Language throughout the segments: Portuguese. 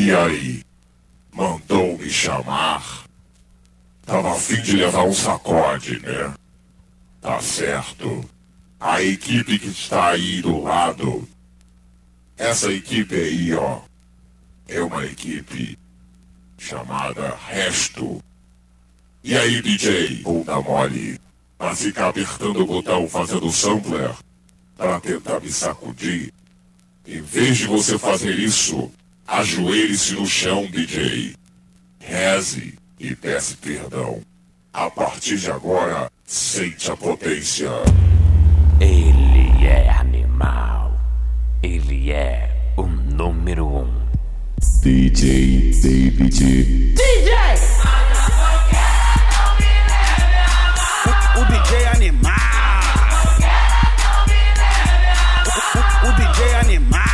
E aí? Mandou me chamar? Tava a fim de levar um sacode, né? Tá certo. A equipe que está aí do lado, essa equipe aí, ó, é uma equipe chamada Resto. E aí, DJ, bunda mole, pra ficar apertando o botão fazendo sampler, pra tentar me sacudir, em vez de você fazer isso, ajoelhe-se no chão, DJ. Reze e peça perdão. A partir de agora, sente a potência. Ele é animal. Ele é o número 1. DJ David. DJ! O DJ animal. O DJ animal.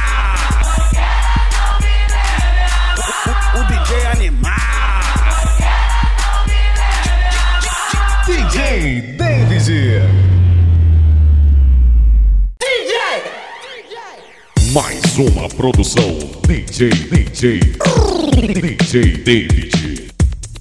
O DJ animal. DJ David. Mais uma produção DJ David.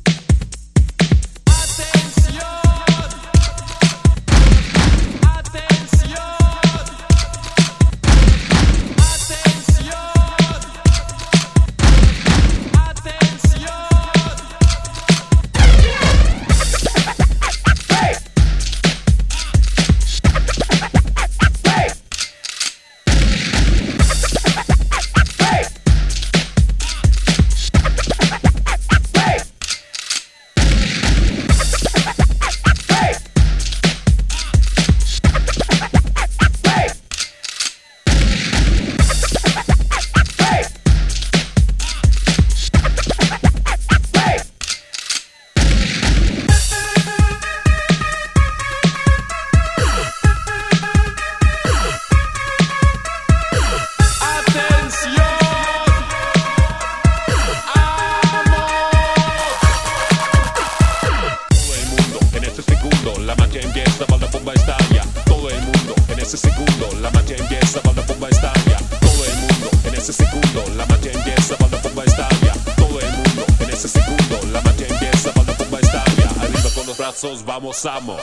Vamos, vamos.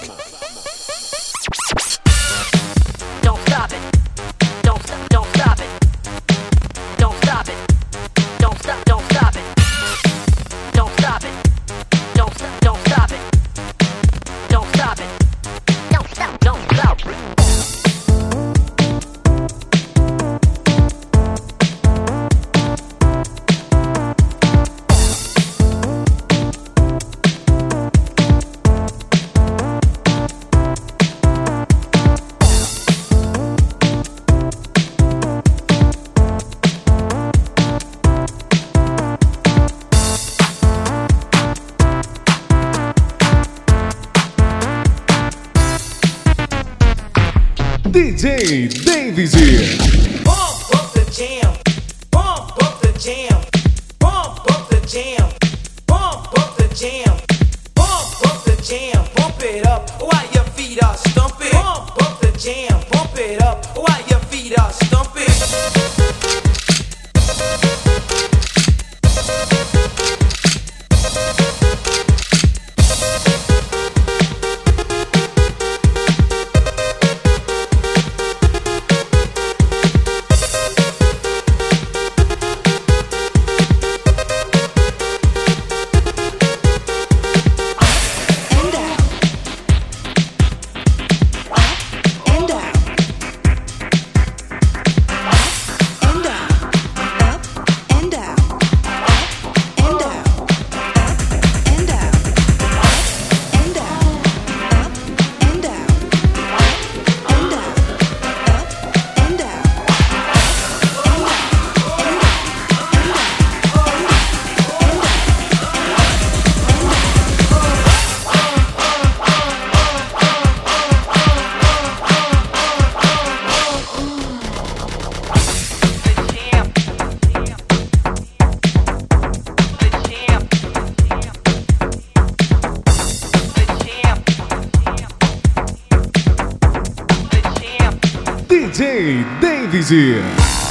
Don't stop it. Don't stop it. Don't stop it. Don't stop it. Don't stop it. Don't stop it. Don't stop it. Don't stop it. Don't stop it. DJ David. Pump up the jam. Pump up the jam. Pump up the jam. Pump up the jam. Pump up the jam. Pump it up while your feet are stumping. Pump up the jam. Pump it up while your feet are stumping. DJ David.